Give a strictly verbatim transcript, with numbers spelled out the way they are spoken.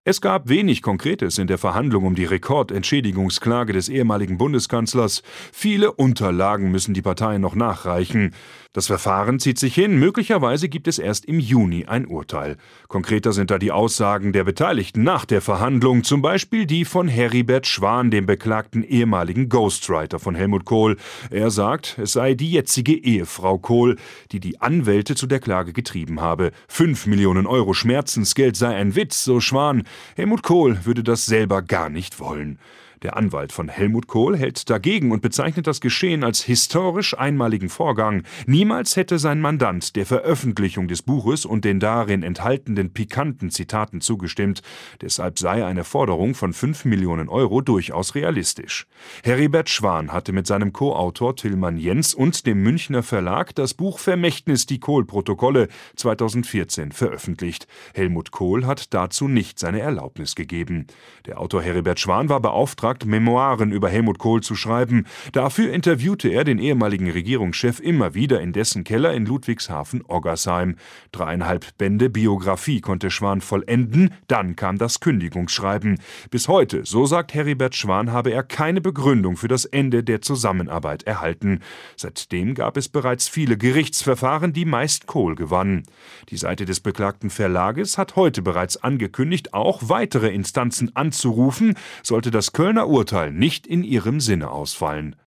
Es gab wenig Konkretes in der Verhandlung um die Rekordentschädigungsklage des ehemaligen Bundeskanzlers. Viele Unterlagen müssen die Parteien noch nachreichen. Das Verfahren zieht sich hin. Möglicherweise gibt es erst im Juni ein Urteil. Konkreter sind da die Aussagen der Beteiligten nach der Verhandlung, zum Beispiel die von Heribert Schwan, dem beklagten ehemaligen Ghostwriter von Helmut Kohl. Er sagt, es sei die jetzige Ehefrau Kohl, die die Anwälte zu der Klage getrieben habe. Fünf Millionen Euro Schmerzensgeld sei ein Witz, so Schwan. Helmut Kohl würde das selber gar nicht wollen. Der Anwalt von Helmut Kohl hält dagegen und bezeichnet das Geschehen als historisch einmaligen Vorgang. Niemals hätte sein Mandant der Veröffentlichung des Buches und den darin enthaltenen pikanten Zitaten zugestimmt. Deshalb sei eine Forderung von fünf Millionen Euro durchaus realistisch. Heribert Schwan hatte mit seinem Co-Autor Tilman Jens und dem Münchner Verlag das Buch Vermächtnis, die Kohl-Protokolle zweitausendvierzehn veröffentlicht. Helmut Kohl hat dazu nicht seine Erlaubnis gegeben. Der Autor Heribert Schwan war beauftragt, Memoiren über Helmut Kohl zu schreiben. Dafür interviewte er den ehemaligen Regierungschef immer wieder in dessen Keller in Ludwigshafen-Oggersheim. Dreieinhalb Bände Biografie konnte Schwan vollenden, dann kam das Kündigungsschreiben. Bis heute, so sagt Heribert Schwan, habe er keine Begründung für das Ende der Zusammenarbeit erhalten. Seitdem gab es bereits viele Gerichtsverfahren, die meist Kohl gewann. Die Seite des beklagten Verlages hat heute bereits angekündigt, auch weitere Instanzen anzurufen, sollte das Kölner Urteil nicht in ihrem Sinne ausfallen.